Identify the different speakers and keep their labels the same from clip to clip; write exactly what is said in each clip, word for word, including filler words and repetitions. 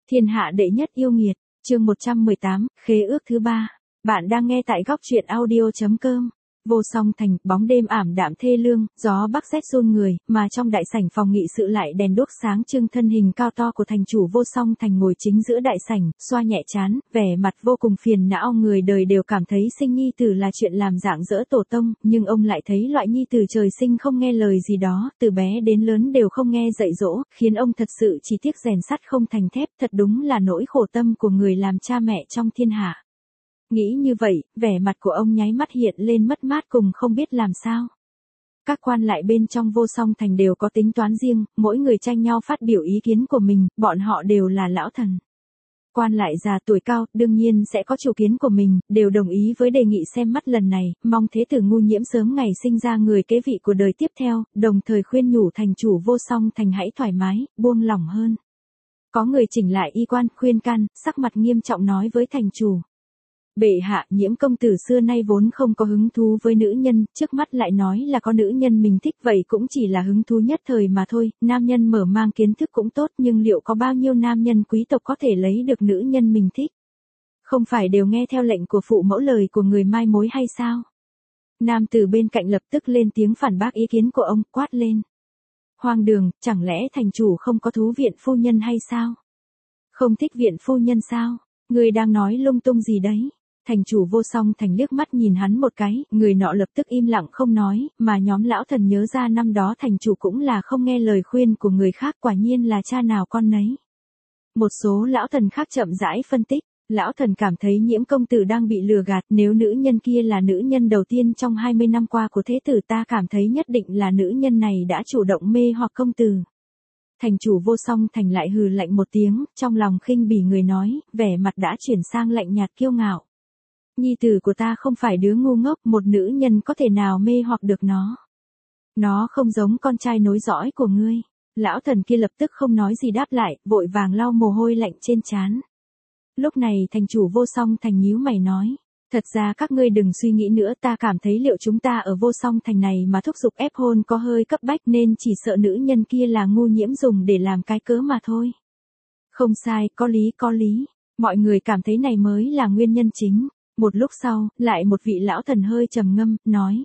Speaker 1: Thiên hạ đệ nhất yêu nghiệt, chương một trăm mười tám, khế ước thứ ba. Bạn đang nghe tại góc truyện audio chấm com. Vô Song Thành, bóng đêm ảm đạm thê lương, gió bắc rét run người, mà trong đại sảnh phòng nghị sự lại đèn đuốc sáng trưng, thân hình cao to của thành chủ Vô Song Thành ngồi chính giữa đại sảnh, xoa nhẹ trán, vẻ mặt vô cùng phiền não. Người đời đều cảm thấy sinh nhi tử là chuyện làm rạng rỡ tổ tông, nhưng ông lại thấy loại nhi tử trời sinh không nghe lời gì đó, từ bé đến lớn đều không nghe dạy dỗ, khiến ông thật sự chỉ tiếc rèn sắt không thành thép, thật đúng là nỗi khổ tâm của người làm cha mẹ trong thiên hạ. Nghĩ như vậy, vẻ mặt của ông nháy mắt hiện lên mất mát cùng không biết làm sao. Các quan lại bên trong Vô Song Thành đều có tính toán riêng, mỗi người tranh nhau phát biểu ý kiến của mình, bọn họ đều là lão thần. Quan lại già tuổi cao, đương nhiên sẽ có chủ kiến của mình, đều đồng ý với đề nghị xem mắt lần này, mong thế tử Ngu Nhiễm sớm ngày sinh ra người kế vị của đời tiếp theo, đồng thời khuyên nhủ thành chủ Vô Song Thành hãy thoải mái, buông lỏng hơn. Có người chỉnh lại y quan, khuyên can, sắc mặt nghiêm trọng nói với thành chủ. Bệ hạ, Nhiễm công tử xưa nay vốn không có hứng thú với nữ nhân, trước mắt lại nói là có nữ nhân mình thích, vậy cũng chỉ là hứng thú nhất thời mà thôi, nam nhân mở mang kiến thức cũng tốt, nhưng liệu có bao nhiêu nam nhân quý tộc có thể lấy được nữ nhân mình thích? Không phải đều nghe theo lệnh của phụ mẫu lời của người mai mối hay sao? Nam tử bên cạnh lập tức lên tiếng phản bác ý kiến của ông, quát lên. Hoang đường, chẳng lẽ thành chủ không có thú viện phu nhân hay sao? Không thích viện phu nhân sao? Người đang nói lung tung gì đấy? Thành chủ Vô Song Thành liếc mắt nhìn hắn một cái, người nọ lập tức im lặng không nói, mà nhóm lão thần nhớ ra năm đó thành chủ cũng là không nghe lời khuyên của người khác, quả nhiên là cha nào con nấy. Một số lão thần khác chậm rãi phân tích, lão thần cảm thấy Nhiễm công tử đang bị lừa gạt, nếu nữ nhân kia là nữ nhân đầu tiên trong hai mươi năm qua của thế tử, ta cảm thấy nhất định là nữ nhân này đã chủ động mê hoặc công tử. Thành chủ Vô Song Thành lại hừ lạnh một tiếng, trong lòng khinh bỉ người nói, vẻ mặt đã chuyển sang lạnh nhạt kiêu ngạo. Nhi tử của ta không phải đứa ngu ngốc, một nữ nhân có thể nào mê hoặc được nó. Nó không giống con trai nối dõi của ngươi. Lão thần kia lập tức không nói gì đáp lại, vội vàng lau mồ hôi lạnh trên trán. Lúc này thành chủ Vô Song Thành nhíu mày nói. Thật ra các ngươi đừng suy nghĩ nữa, ta cảm thấy liệu chúng ta ở Vô Song Thành này mà thúc giục ép hôn có hơi cấp bách, nên chỉ sợ nữ nhân kia là Ngu Nhiễm dùng để làm cái cớ mà thôi. Không sai, có lý có lý. Mọi người cảm thấy này mới là nguyên nhân chính. Một lúc sau, lại một vị lão thần hơi trầm ngâm, nói.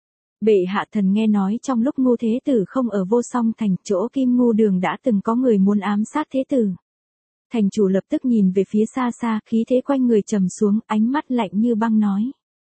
Speaker 1: Bệ hạ, thần nghe nói trong lúc Ngu thế tử không ở Vô Song Thành, chỗ Kim Ngu Đường đã từng có người muốn ám sát thế tử. Thành chủ lập tức nhìn về phía xa xa, khí thế quanh người trầm xuống, ánh mắt lạnh như băng nói.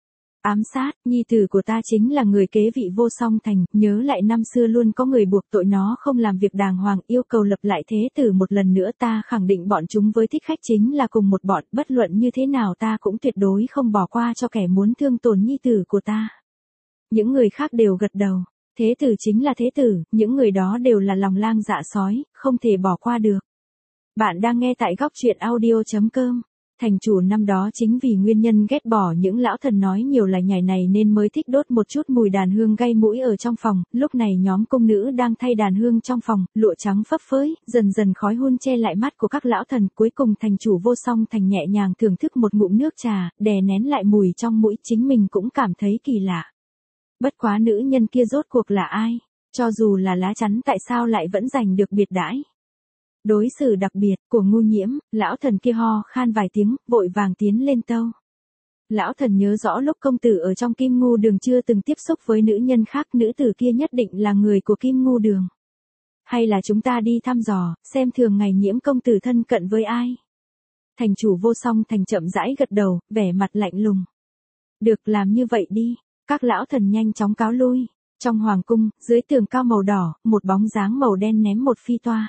Speaker 1: Ám sát, nhi tử của ta chính là người kế vị Vô Song Thành, nhớ lại năm xưa luôn có người buộc tội nó không làm việc đàng hoàng, yêu cầu lập lại thế tử một lần nữa, ta khẳng định bọn chúng với thích khách chính là cùng một bọn, bất luận như thế nào ta cũng tuyệt đối không bỏ qua cho kẻ muốn thương tổn nhi tử của ta. Những người khác đều gật đầu, thế tử chính là thế tử, những người đó đều là lòng lang dạ sói, không thể bỏ qua được. Bạn đang nghe tại góc truyện audio chấm com. Thành chủ năm đó chính vì nguyên nhân ghét bỏ những lão thần nói nhiều lời nhảy này nên mới thích đốt một chút mùi đàn hương gây mũi ở trong phòng, lúc này nhóm công nữ đang thay đàn hương trong phòng, lụa trắng phấp phới, dần dần khói hun che lại mắt của các lão thần, cuối cùng thành chủ Vô Song Thành nhẹ nhàng thưởng thức một ngụm nước trà, đè nén lại mùi trong mũi, chính mình cũng cảm thấy kỳ lạ. Bất quá nữ nhân kia rốt cuộc là ai? Cho dù là lá chắn tại sao lại vẫn giành được biệt đãi? Đối xử đặc biệt của Ngu Nhiễm, lão thần kia ho khan vài tiếng, vội vàng tiến lên tâu. Lão thần nhớ rõ lúc công tử ở trong Kim Ngu Đường chưa từng tiếp xúc với nữ nhân khác, nữ tử kia nhất định là người của Kim Ngu Đường. Hay là chúng ta đi thăm dò, xem thường ngày Nhiễm công tử thân cận với ai? Thành chủ Vô Song Thành chậm rãi gật đầu, vẻ mặt lạnh lùng. Được, làm như vậy đi. Các lão thần nhanh chóng cáo lui. Trong hoàng cung, dưới tường cao màu đỏ, một bóng dáng màu đen ném một phi toa.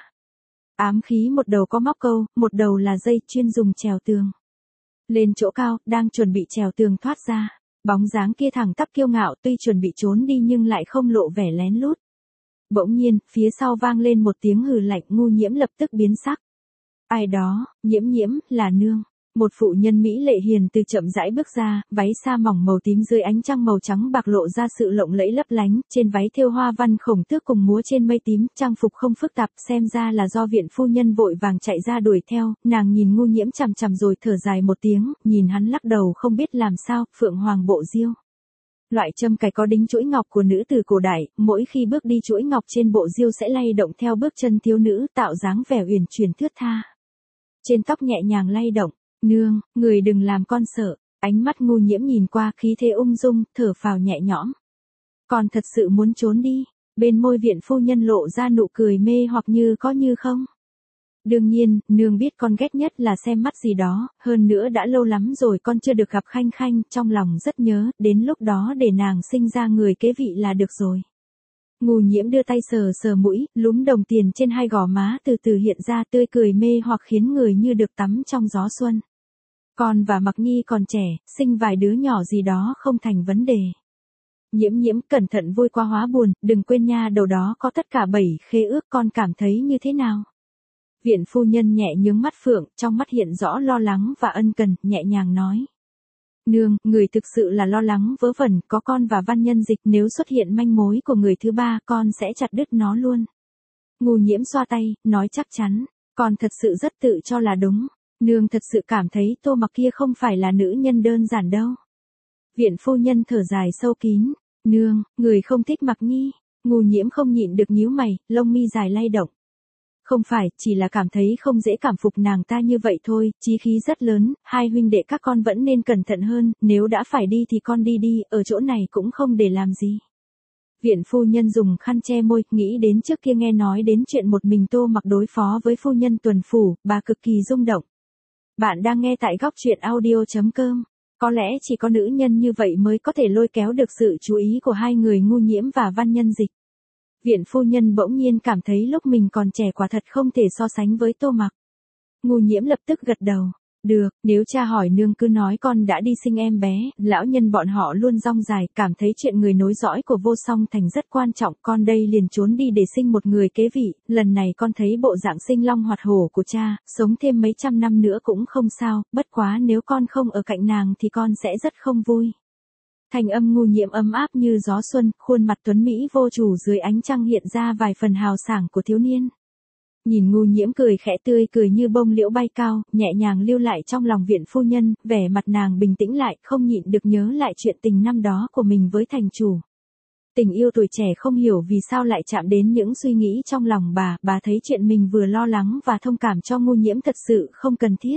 Speaker 1: Ám khí một đầu có móc câu, một đầu là dây chuyên dùng trèo tường. Lên chỗ cao, đang chuẩn bị trèo tường thoát ra. Bóng dáng kia thẳng tắp kiêu ngạo, tuy chuẩn bị trốn đi nhưng lại không lộ vẻ lén lút. Bỗng nhiên, phía sau vang lên một tiếng hừ lạnh, Ngu Nhiễm lập tức biến sắc. Ai đó? Nhiễm Nhiễm, là nương. Một phụ nhân mỹ lệ hiền từ chậm rãi bước ra, váy sa mỏng màu tím dưới ánh trăng màu trắng bạc lộ ra sự lộng lẫy lấp lánh, trên váy thêu hoa văn khổng tước cùng múa trên mây tím, trang phục không phức tạp, xem ra là do viện phu nhân vội vàng chạy ra đuổi theo, nàng nhìn Ngu Nhiễm chằm chằm rồi thở dài một tiếng, nhìn hắn lắc đầu không biết làm sao, Phượng Hoàng bộ diêu. Loại châm cài có đính chuỗi ngọc của nữ từ cổ đại, mỗi khi bước đi chuỗi ngọc trên bộ diêu sẽ lay động theo bước chân thiếu nữ, tạo dáng vẻ uyển chuyển thướt tha. trên tóc nhẹ nhàng lay động. Nương, người đừng làm con sợ. Ánh mắt Ngu Nhiễm nhìn qua khí thế ung dung, thở phào nhẹ nhõm. Con thật sự muốn trốn đi. Bên môi viện phu nhân lộ ra nụ cười mê hoặc như có như không. Đương nhiên, nương biết con ghét nhất là xem mắt gì đó, hơn nữa đã lâu lắm rồi con chưa được gặp Khanh Khanh, trong lòng rất nhớ, đến lúc đó để nàng sinh ra người kế vị là được rồi. Ngu Nhiễm đưa tay sờ sờ mũi, lúm đồng tiền trên hai gò má từ từ hiện ra tươi cười mê hoặc khiến người như được tắm trong gió xuân. Con và Mặc Nhi còn trẻ, sinh vài đứa nhỏ gì đó không thành vấn đề. Nhiễm Nhiễm cẩn thận vui qua hóa buồn, đừng quên nha, đầu đó có tất cả bảy khế ước, con cảm thấy như thế nào? Viện phu nhân nhẹ nhướng mắt phượng, trong mắt hiện rõ lo lắng và ân cần, nhẹ nhàng nói. Nương, người thực sự là lo lắng vớ vẩn, có con và Văn Nhân Dịch, nếu xuất hiện manh mối của người thứ ba, con sẽ chặt đứt nó luôn. Ngu Nhiễm xoa tay, nói chắc chắn, con thật sự rất tự cho là đúng. Nương thật sự cảm thấy Tô Mặc kia không phải là nữ nhân đơn giản đâu. Viện phu nhân thở dài sâu kín. Nương, người không thích Mặc Nhi. Ngu Nhiễm không nhịn được nhíu mày, lông mi dài lay động. Không phải, chỉ là cảm thấy không dễ cảm phục nàng ta như vậy thôi, chí khí rất lớn, hai huynh đệ các con vẫn nên cẩn thận hơn, nếu đã phải đi thì con đi đi, ở chỗ này cũng không để làm gì. Viện phu nhân dùng khăn che môi, nghĩ đến trước kia nghe nói đến chuyện một mình Tô Mặc đối phó với phu nhân tuần phủ, bà cực kỳ rung động. Bạn đang nghe tại góc truyện audio chấm com. Có lẽ chỉ có nữ nhân như vậy mới có thể lôi kéo được sự chú ý của hai người Ngu Nhiễm và Văn Nhân Dịch. Viện phu nhân bỗng nhiên cảm thấy lúc mình còn trẻ quả thật không thể so sánh với Tô Mặc. Ngu Nhiễm lập tức gật đầu. Được, nếu cha hỏi nương cứ nói con đã đi sinh em bé, lão nhân bọn họ luôn rong dài, cảm thấy chuyện người nối dõi của Vô Song Thành rất quan trọng, con đây liền trốn đi để sinh một người kế vị, lần này con thấy bộ dạng sinh long hoạt hổ của cha, sống thêm mấy trăm năm nữa cũng không sao, bất quá nếu con không ở cạnh nàng thì con sẽ rất không vui. Thành âm Ngu Nhiễm ấm áp như gió xuân, khuôn mặt tuấn Mỹ vô chủ dưới ánh trăng hiện ra vài phần hào sảng của thiếu niên. Nhìn Ngu Nhiễm cười khẽ tươi cười như bông liễu bay cao, nhẹ nhàng lưu lại trong lòng viện phu nhân, vẻ mặt nàng bình tĩnh lại, không nhịn được nhớ lại chuyện tình năm đó của mình với thành chủ. Tình yêu tuổi trẻ không hiểu vì sao lại chạm đến những suy nghĩ trong lòng bà, bà thấy chuyện mình vừa lo lắng và thông cảm cho Ngu Nhiễm thật sự không cần thiết.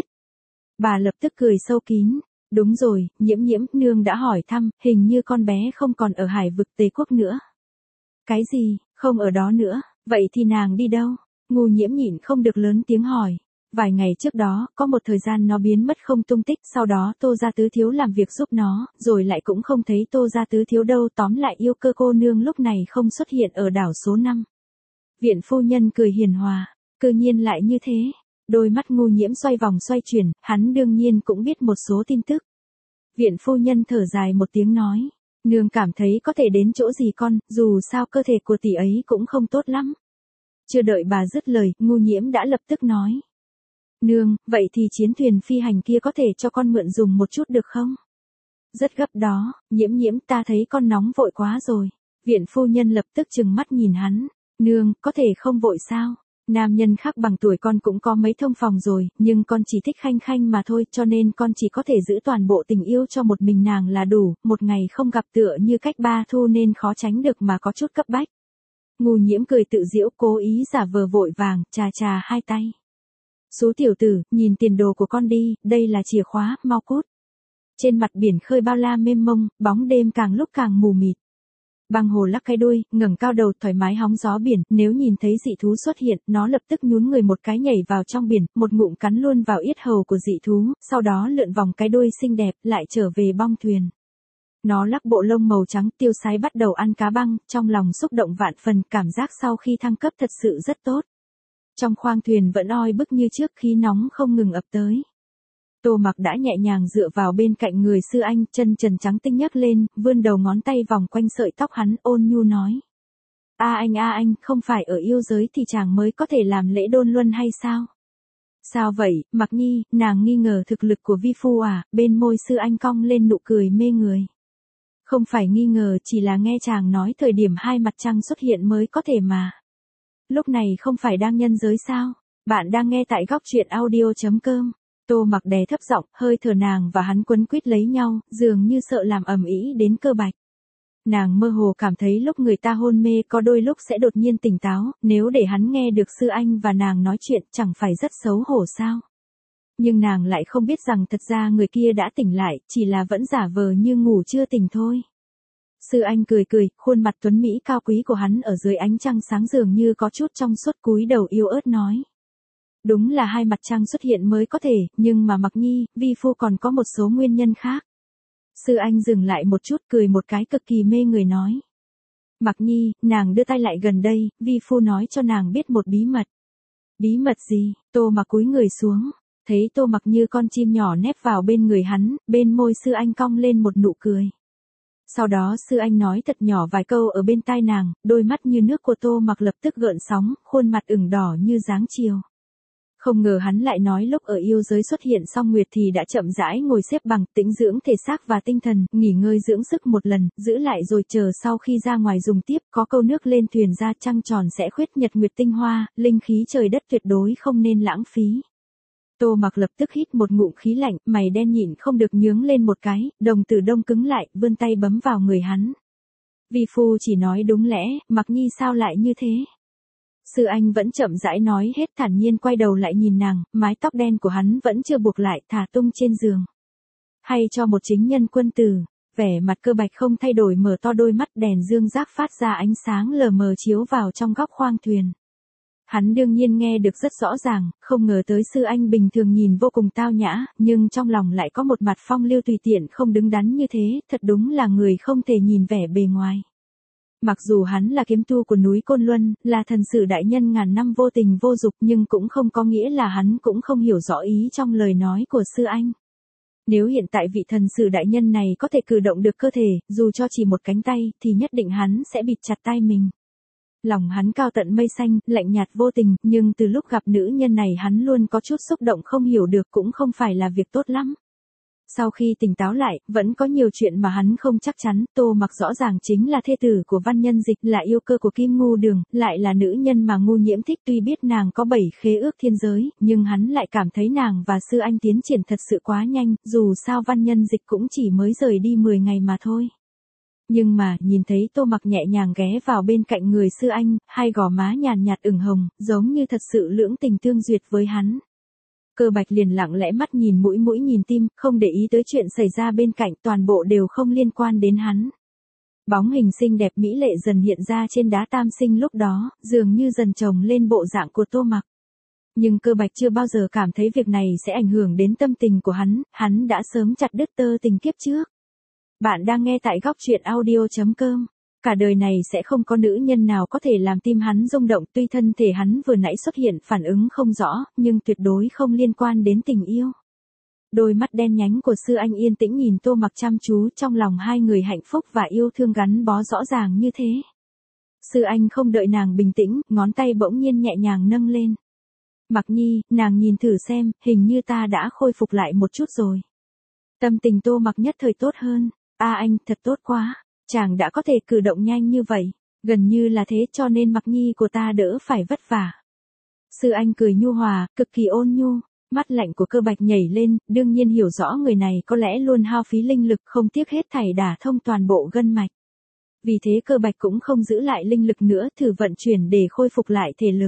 Speaker 1: Bà lập tức cười sâu kín. Đúng rồi, Nhiễm Nhiễm, nương đã hỏi thăm, hình như con bé không còn ở Hải vực Tề Quốc nữa. Cái gì, không ở đó nữa, vậy thì nàng đi đâu? Ngu Nhiễm nhịn không được lớn tiếng hỏi. Vài ngày trước đó, có một thời gian nó biến mất không tung tích, sau đó Tô gia tứ thiếu làm việc giúp nó, rồi lại cũng không thấy Tô gia tứ thiếu đâu, tóm lại yêu cơ cô nương lúc này không xuất hiện ở đảo số năm. Viện phu nhân cười hiền hòa, cư nhiên lại như thế. Đôi mắt Ngu Nhiễm xoay vòng xoay chuyển, hắn đương nhiên cũng biết một số tin tức. Viện phu nhân thở dài một tiếng nói, nương cảm thấy có thể đến chỗ gì con, dù sao cơ thể của tỷ ấy cũng không tốt lắm. Chưa đợi bà dứt lời, Ngu Nhiễm đã lập tức nói. Nương, vậy thì chiến thuyền phi hành kia có thể cho con mượn dùng một chút được không? Rất gấp đó, Nhiễm Nhiễm, ta thấy con nóng vội quá rồi. Viện phu nhân lập tức trừng mắt nhìn hắn, nương, có thể không vội sao? Nam nhân khác bằng tuổi con cũng có mấy thông phòng rồi, nhưng con chỉ thích Khanh Khanh mà thôi, cho nên con chỉ có thể giữ toàn bộ tình yêu cho một mình nàng là đủ, một ngày không gặp tựa như cách ba thu nên khó tránh được mà có chút cấp bách. Ngu Nhiễm cười tự giễu, cố ý giả vờ vội vàng, chà chà hai tay. Số tiểu tử, nhìn tiền đồ của con đi, đây là chìa khóa, mau cút. Trên mặt biển khơi bao la mênh mông, bóng đêm càng lúc càng mù mịt. Băng hồ lắc cái đuôi, ngẩng cao đầu thoải mái hóng gió biển, nếu nhìn thấy dị thú xuất hiện, nó lập tức nhún người một cái nhảy vào trong biển, một ngụm cắn luôn vào yết hầu của dị thú, sau đó lượn vòng cái đuôi xinh đẹp, lại trở về bong thuyền. Nó lắc bộ lông màu trắng, tiêu sái bắt đầu ăn cá băng, trong lòng xúc động vạn phần, cảm giác sau khi thăng cấp thật sự rất tốt. Trong khoang thuyền vẫn oi bức như trước, khí nóng không ngừng ập tới. Tô Mặc đã nhẹ nhàng dựa vào bên cạnh người sư anh, chân trần trắng tinh nhấc lên, vươn đầu ngón tay vòng quanh sợi tóc hắn, ôn nhu nói. A anh a anh, không phải ở yêu giới thì chàng mới có thể làm lễ đôn luân hay sao? Sao vậy, Mặc Nhi, nàng nghi ngờ thực lực của vi phu à, bên môi sư anh cong lên nụ cười mê người. Không phải nghi ngờ, chỉ là nghe chàng nói thời điểm hai mặt trăng xuất hiện mới có thể mà. Lúc này không phải đang nhân giới sao? Bạn đang nghe tại góc truyện audio chấm com. Tô Mặc đè thấp giọng, hơi thở nàng và hắn quấn quýt lấy nhau, dường như sợ làm ầm ĩ đến cơ bạch. Nàng mơ hồ cảm thấy lúc người ta hôn mê có đôi lúc sẽ đột nhiên tỉnh táo, nếu để hắn nghe được sư anh và nàng nói chuyện chẳng phải rất xấu hổ sao? Nhưng nàng lại không biết rằng thật ra người kia đã tỉnh lại, chỉ là vẫn giả vờ như ngủ chưa tỉnh thôi. Sư Anh cười cười, khuôn mặt tuấn Mỹ cao quý của hắn ở dưới ánh trăng sáng dường như có chút trong suốt, cúi đầu yếu ớt nói. Đúng là hai mặt trăng xuất hiện mới có thể, nhưng mà Mặc Nhi, vi phu còn có một số nguyên nhân khác. Sư Anh dừng lại một chút, cười một cái cực kỳ mê người nói. Mặc Nhi, nàng đưa tay lại gần đây, vi phu nói cho nàng biết một bí mật. Bí mật gì? Tô Mặc cúi người xuống, thấy Tô Mặc như con chim nhỏ nép vào bên người hắn, bên môi Sư Anh cong lên một nụ cười. Sau đó Sư Anh nói thật nhỏ vài câu ở bên tai nàng, đôi mắt như nước của Tô Mặc lập tức gợn sóng, khuôn mặt ửng đỏ như dáng chiều. Không ngờ hắn lại nói lúc ở yêu giới xuất hiện xong nguyệt thì đã chậm rãi ngồi xếp bằng, tĩnh dưỡng thể xác và tinh thần, nghỉ ngơi dưỡng sức một lần, giữ lại rồi chờ sau khi ra ngoài dùng tiếp, có câu nước lên thuyền ra trăng tròn sẽ khuyết nhật nguyệt tinh hoa, linh khí trời đất tuyệt đối không nên lãng phí. Tô Mặc lập tức hít một ngụm khí lạnh, mày đen nhịn không được nhướng lên một cái, đồng tử đông cứng lại, vươn tay bấm vào người hắn. Vi phu chỉ nói đúng lẽ, Mặc Nhi sao lại như thế? Sư Anh vẫn chậm rãi nói hết, thản nhiên quay đầu lại nhìn nàng, mái tóc đen của hắn vẫn chưa buộc lại, thả tung trên giường. Hay cho một chính nhân quân tử, vẻ mặt Cơ Bạch không thay đổi, mở to đôi mắt, đèn dương giác phát ra ánh sáng lờ mờ chiếu vào trong góc khoang thuyền. Hắn đương nhiên nghe được rất rõ ràng, không ngờ tới Sư Anh bình thường nhìn vô cùng tao nhã, nhưng trong lòng lại có một mặt phong lưu tùy tiện không đứng đắn như thế, thật đúng là người không thể nhìn vẻ bề ngoài. Mặc dù hắn là kiếm tu của núi Côn Luân, là thần sử đại nhân ngàn năm vô tình vô dục, nhưng cũng không có nghĩa là hắn cũng không hiểu rõ ý trong lời nói của Sư Anh. Nếu hiện tại vị thần sử đại nhân này có thể cử động được cơ thể, dù cho chỉ một cánh tay, thì nhất định hắn sẽ bịt chặt tay mình. Lòng hắn cao tận mây xanh, lạnh nhạt vô tình, nhưng từ lúc gặp nữ nhân này hắn luôn có chút xúc động, không hiểu được cũng không phải là việc tốt lắm. Sau khi tỉnh táo lại, vẫn có nhiều chuyện mà hắn không chắc chắn. Tô Mặc rõ ràng chính là thê tử của Văn Nhân Dịch, là yêu cơ của Kim Ngu Đường, lại là nữ nhân mà Ngu Nhiễm thích. Tuy biết nàng có bảy khế ước thiên giới, nhưng hắn lại cảm thấy nàng và Sư Anh tiến triển thật sự quá nhanh, dù sao Văn Nhân Dịch cũng chỉ mới rời đi mười ngày mà thôi. Nhưng mà, nhìn thấy Tô Mặc nhẹ nhàng ghé vào bên cạnh người Sư Anh, hai gò má nhàn nhạt ửng hồng, giống như thật sự lưỡng tình tương duyệt với hắn. Cơ Bạch liền lặng lẽ mắt nhìn mũi mũi nhìn tim, không để ý tới chuyện xảy ra bên cạnh, toàn bộ đều không liên quan đến hắn. Bóng hình xinh đẹp mỹ lệ dần hiện ra trên đá tam sinh lúc đó, dường như dần chồng lên bộ dạng của Tô Mặc. Nhưng Cơ Bạch chưa bao giờ cảm thấy việc này sẽ ảnh hưởng đến tâm tình của hắn, hắn đã sớm chặt đứt tơ tình kiếp trước. Bạn đang nghe tại góc truyện audio chấm com. Cả đời này sẽ không có nữ nhân nào có thể làm tim hắn rung động, tuy thân thể hắn vừa nãy xuất hiện phản ứng không rõ, nhưng tuyệt đối không liên quan đến tình yêu. Đôi mắt đen nhánh của Sư Anh yên tĩnh nhìn Tô Mặc chăm chú, trong lòng hai người hạnh phúc và yêu thương gắn bó rõ ràng như thế. Sư Anh không đợi nàng bình tĩnh, ngón tay bỗng nhiên nhẹ nhàng nâng lên. Mặc Nhi, nàng nhìn thử xem, hình như ta đã khôi phục lại một chút rồi. Tâm tình Tô Mặc nhất thời tốt hơn. A anh, thật tốt quá. Chàng đã có thể cử động nhanh như vậy, gần như là thế, cho nên Mặc Nhi của ta đỡ phải vất vả. Sư Anh cười nhu hòa, cực kỳ ôn nhu, mắt lạnh của Cơ Bạch nhảy lên, đương nhiên hiểu rõ người này có lẽ luôn hao phí linh lực, không tiếc hết thảy đả thông toàn bộ gân mạch. Vì thế Cơ Bạch cũng không giữ lại linh lực nữa, thử vận chuyển để khôi phục lại thể lực.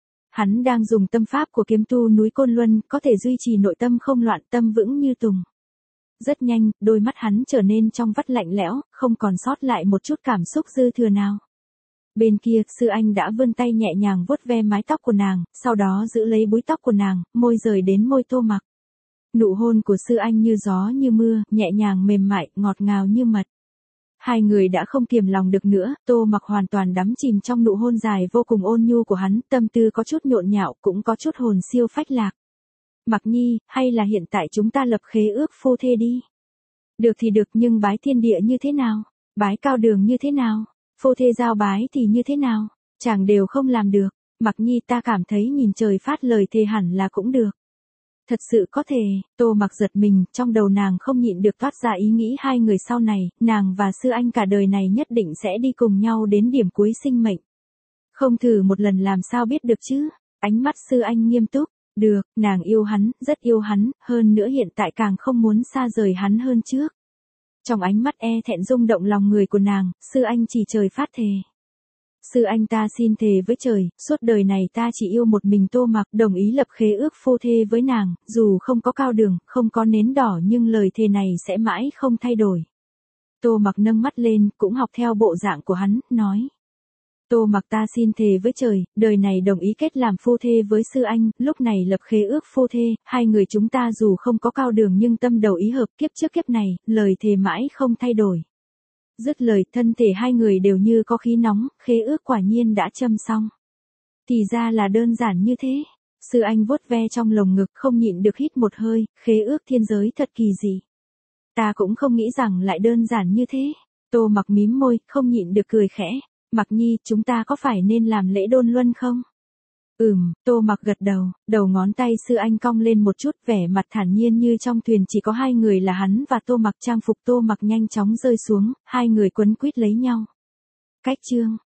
Speaker 1: Hắn đang dùng tâm pháp của kiếm tu núi Côn Luân, có thể duy trì nội tâm không loạn, tâm vững như tùng. Rất nhanh, đôi mắt hắn trở nên trong vắt lạnh lẽo, không còn sót lại một chút cảm xúc dư thừa nào. Bên kia, Sư Anh đã vươn tay nhẹ nhàng vuốt ve mái tóc của nàng, sau đó giữ lấy búi tóc của nàng, môi rời đến môi Tô Mặc. Nụ hôn của Sư Anh như gió như mưa, nhẹ nhàng mềm mại, ngọt ngào như mật. Hai người đã không kiềm lòng được nữa, Tô Mặc hoàn toàn đắm chìm trong nụ hôn dài vô cùng ôn nhu của hắn, tâm tư có chút nhộn nhạo, cũng có chút hồn siêu phách lạc. Mặc Nhi, hay là hiện tại chúng ta lập khế ước phu thê đi. Được thì được, nhưng bái thiên địa như thế nào? Bái cao đường như thế nào? Phu thê giao bái thì như thế nào? Chàng đều không làm được. Mặc Nhi, ta cảm thấy nhìn trời phát lời thề hẳn là cũng được. Thật sự có thể. Tô Mặc giật mình, trong đầu nàng không nhịn được toát ra ý nghĩ hai người sau này, nàng và Sư Anh cả đời này nhất định sẽ đi cùng nhau đến điểm cuối sinh mệnh. Không thử một lần làm sao biết được chứ? Ánh mắt Sư Anh nghiêm túc. Được, nàng yêu hắn, rất yêu hắn, hơn nữa hiện tại càng không muốn xa rời hắn hơn trước. Trong ánh mắt e thẹn rung động lòng người của nàng, Sư Anh chỉ trời phát thề. Sư anh ta xin thề với trời, suốt đời này ta chỉ yêu một mình Tô Mặc, đồng ý lập khế ước phu thê với nàng, dù không có cao đường, không có nến đỏ nhưng lời thề này sẽ mãi không thay đổi. Tô Mặc nâng mắt lên, cũng học theo bộ dạng của hắn, nói. Tô Mặc ta xin thề với trời, đời này đồng ý kết làm phu thê với sư anh, lúc này lập khế ước phu thê, hai người chúng ta dù không có cao đường nhưng tâm đầu ý hợp, kiếp trước kiếp này, lời thề mãi không thay đổi. Dứt lời, thân thể hai người đều như có khí nóng, khế ước quả nhiên đã châm xong. Thì ra là đơn giản như thế. Sư anh vuốt ve trong lồng ngực, không nhịn được hít một hơi, khế ước thiên giới thật kỳ dị. Ta cũng không nghĩ rằng lại đơn giản như thế. Tô Mặc mím môi, không nhịn được cười khẽ. Mặc Nhi, chúng ta có phải nên làm lễ đôn luân không? Ừm, Tô Mặc gật đầu, đầu ngón tay sư anh cong lên một chút, vẻ mặt thản nhiên như trong thuyền chỉ có hai người là hắn và Tô Mặc. Trang phục Tô Mặc nhanh chóng rơi xuống, hai người quấn quýt lấy nhau. Cách chương